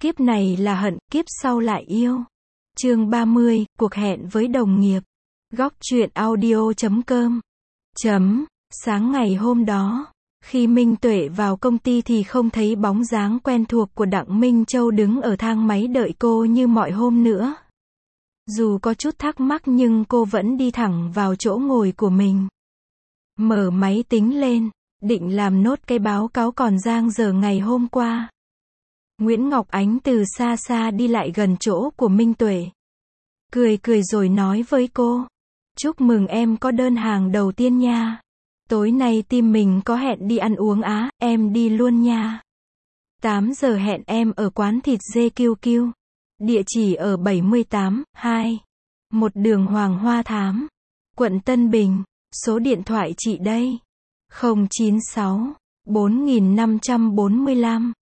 Kiếp này là hận, kiếp sau lại yêu. Chương 30, cuộc hẹn với đồng nghiệp. Góc truyện audio.com. Sáng ngày hôm đó, khi Minh Tuệ vào công ty thì không thấy bóng dáng quen thuộc của Đặng Minh Châu đứng ở thang máy đợi cô như mọi hôm nữa. Dù có chút thắc mắc nhưng cô vẫn đi thẳng vào chỗ ngồi của mình. Mở máy tính lên, định làm nốt cái báo cáo còn dang dở ngày hôm qua. Nguyễn Ngọc Ánh từ xa xa đi lại gần chỗ của Minh Tuệ. Cười rồi nói với cô. Chúc mừng em có đơn hàng đầu tiên nha. Tối nay team mình có hẹn đi ăn uống á, em đi luôn nha. 8 giờ hẹn em ở quán thịt dê QQ. Địa chỉ ở 78-2. Một đường Hoàng Hoa Thám, quận Tân Bình. Số điện thoại chị đây. 096 4545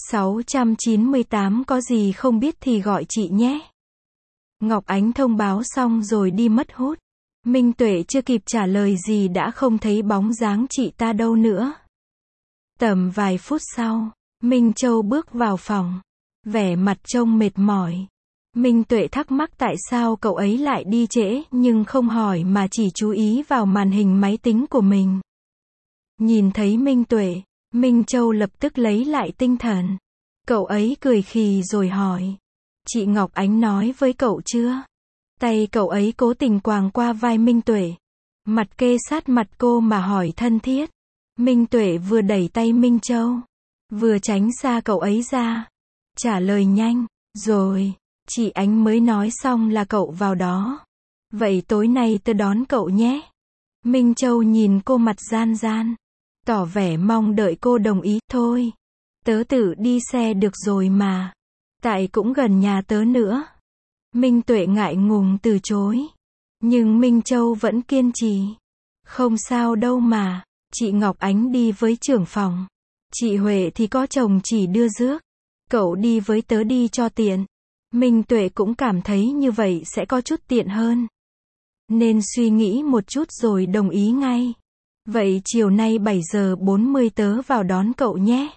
698, có gì không biết thì gọi chị nhé. Ngọc Ánh thông báo xong rồi đi mất hút. Minh Tuệ chưa kịp trả lời gì đã không thấy bóng dáng chị ta đâu nữa. Tầm vài phút sau, Minh Châu bước vào phòng. Vẻ mặt trông mệt mỏi. Minh Tuệ thắc mắc tại sao cậu ấy lại đi trễ, nhưng không hỏi mà chỉ chú ý vào màn hình máy tính của mình. Nhìn thấy Minh Tuệ, Minh Châu lập tức lấy lại tinh thần. Cậu ấy cười khì rồi hỏi. Chị Ngọc Ánh nói với cậu chưa? Tay cậu ấy cố tình quàng qua vai Minh Tuệ. Mặt kê sát mặt cô mà hỏi thân thiết. Minh Tuệ vừa đẩy tay Minh Châu, vừa tránh xa cậu ấy ra. Trả lời nhanh. Rồi, chị Ánh mới nói xong là cậu vào đó. Vậy tối nay tớ đón cậu nhé. Minh Châu nhìn cô mặt gian gian, tỏ vẻ mong đợi cô đồng ý. Thôi, tớ tự đi xe được rồi mà. Tại cũng gần nhà tớ nữa. Minh Tuệ ngại ngùng từ chối. Nhưng Minh Châu vẫn kiên trì. Không sao đâu mà, chị Ngọc Ánh đi với trưởng phòng. Chị Huệ thì có chồng chỉ đưa rước. Cậu đi với tớ đi cho tiện. Minh Tuệ cũng cảm thấy như vậy sẽ có chút tiện hơn. Nên suy nghĩ một chút rồi đồng ý ngay. Vậy chiều nay 7 giờ 40 tớ vào đón cậu nhé.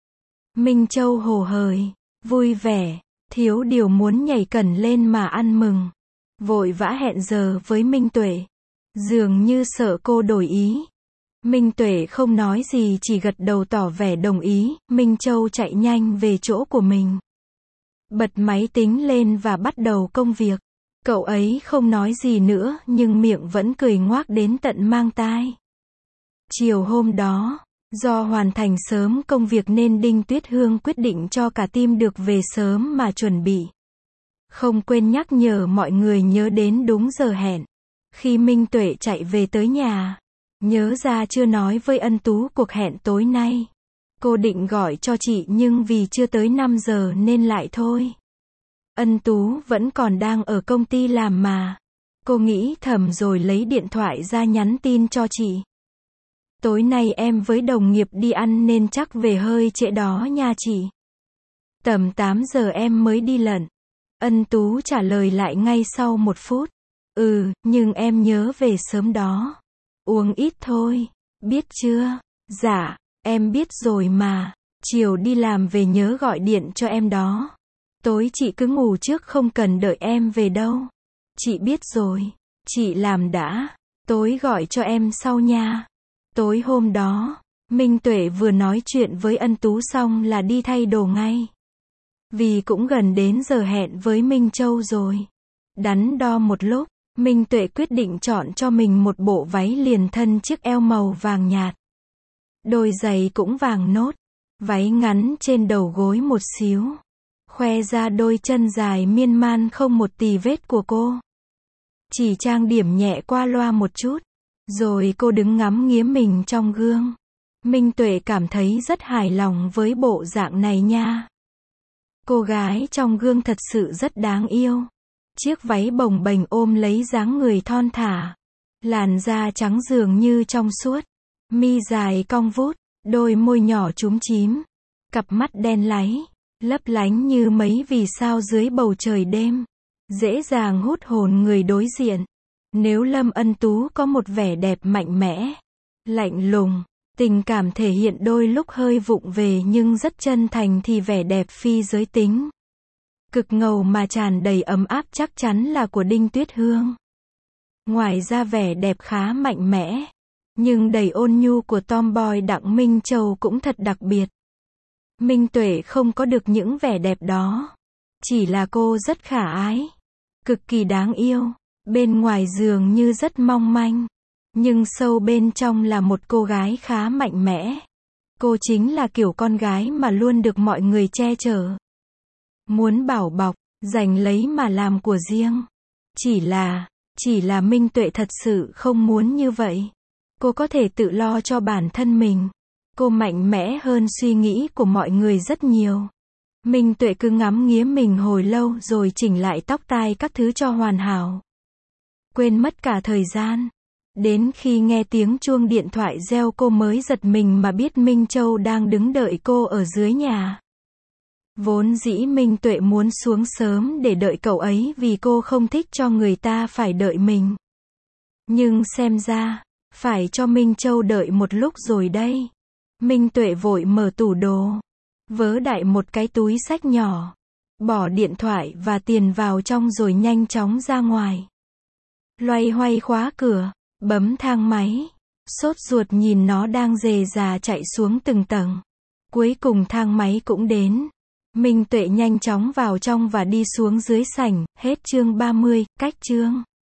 Minh Châu hồ hởi, vui vẻ, thiếu điều muốn nhảy cẩn lên mà ăn mừng. Vội vã hẹn giờ với Minh Tuệ. Dường như sợ cô đổi ý. Minh Tuệ không nói gì chỉ gật đầu tỏ vẻ đồng ý. Minh Châu chạy nhanh về chỗ của mình. Bật máy tính lên và bắt đầu công việc. Cậu ấy không nói gì nữa nhưng miệng vẫn cười ngoác đến tận mang tai. Chiều hôm đó, do hoàn thành sớm công việc nên Đinh Tuyết Hương quyết định cho cả team được về sớm mà chuẩn bị. Không quên nhắc nhở mọi người nhớ đến đúng giờ hẹn. Khi Minh Tuệ chạy về tới nhà, nhớ ra chưa nói với Ân Tú cuộc hẹn tối nay. Cô định gọi cho chị nhưng vì chưa tới 5 giờ nên lại thôi. Ân Tú vẫn còn đang ở công ty làm mà. Cô nghĩ thầm rồi lấy điện thoại ra nhắn tin cho chị. Tối nay em với đồng nghiệp đi ăn nên chắc về hơi trễ đó nha chị. Tầm 8 giờ em mới đi lận. Ân Tú trả lời lại ngay sau 1 phút. Nhưng em nhớ về sớm đó. Uống ít thôi. Biết chưa? Dạ, em biết rồi mà. Chiều đi làm về nhớ gọi điện cho em đó. Tối chị cứ ngủ trước không cần đợi em về đâu. Chị biết rồi. Chị làm đã. Tối gọi cho em sau nha. Tối hôm đó, Minh Tuệ vừa nói chuyện với Ân Tú xong là đi thay đồ ngay. Vì cũng gần đến giờ hẹn với Minh Châu rồi. Đắn đo một lúc, Minh Tuệ quyết định chọn cho mình một bộ váy liền thân chiếc eo màu vàng nhạt. Đôi giày cũng vàng nốt. Váy ngắn trên đầu gối một xíu. Khoe ra đôi chân dài miên man không một tì vết của cô. Chỉ trang điểm nhẹ qua loa một chút. Rồi cô đứng ngắm nghía mình trong gương. Minh Tuệ cảm thấy rất hài lòng với bộ dạng này nha. Cô gái trong gương thật sự rất đáng yêu. Chiếc váy bồng bềnh ôm lấy dáng người thon thả. Làn da trắng dường như trong suốt. Mi dài cong vút. Đôi môi nhỏ chúm chím. Cặp mắt đen láy, lấp lánh như mấy vì sao dưới bầu trời đêm. Dễ dàng hút hồn người đối diện. Nếu Lâm Ân Tú có một vẻ đẹp mạnh mẽ, lạnh lùng, tình cảm thể hiện đôi lúc hơi vụng về nhưng rất chân thành thì vẻ đẹp phi giới tính Cực ngầu mà tràn đầy ấm áp chắc chắn là của Đinh Tuyết Hương. Ngoài ra vẻ đẹp khá mạnh mẽ, nhưng đầy ôn nhu của tomboy Đặng Minh Châu cũng thật đặc biệt. Minh Tuệ không có được những vẻ đẹp đó. Chỉ là cô rất khả ái, cực kỳ đáng yêu. Bên ngoài dường như rất mong manh, nhưng sâu bên trong là một cô gái khá mạnh mẽ. Cô chính là kiểu con gái mà luôn được mọi người che chở, muốn bảo bọc, giành lấy mà làm của riêng. Chỉ là Minh Tuệ thật sự không muốn như vậy. Cô có thể tự lo cho bản thân mình. Cô mạnh mẽ hơn suy nghĩ của mọi người rất nhiều. Minh Tuệ cứ ngắm nghía mình hồi lâu rồi chỉnh lại tóc tai các thứ cho hoàn hảo. Quên mất cả thời gian. Đến khi nghe tiếng chuông điện thoại reo cô mới giật mình mà biết Minh Châu đang đứng đợi cô ở dưới nhà. Vốn dĩ Minh Tuệ muốn xuống sớm để đợi cậu ấy vì cô không thích cho người ta phải đợi mình. Nhưng xem ra, phải cho Minh Châu đợi một lúc rồi đây. Minh Tuệ vội mở tủ đồ, vớ đại một cái túi xách nhỏ, bỏ điện thoại và tiền vào trong rồi nhanh chóng ra ngoài. Loay hoay khóa cửa, bấm thang máy, sốt ruột nhìn nó đang rề rà chạy xuống từng tầng. Cuối cùng thang máy cũng đến. Minh Tuệ nhanh chóng vào trong và đi xuống dưới sảnh. Hết chương 30, cách chương.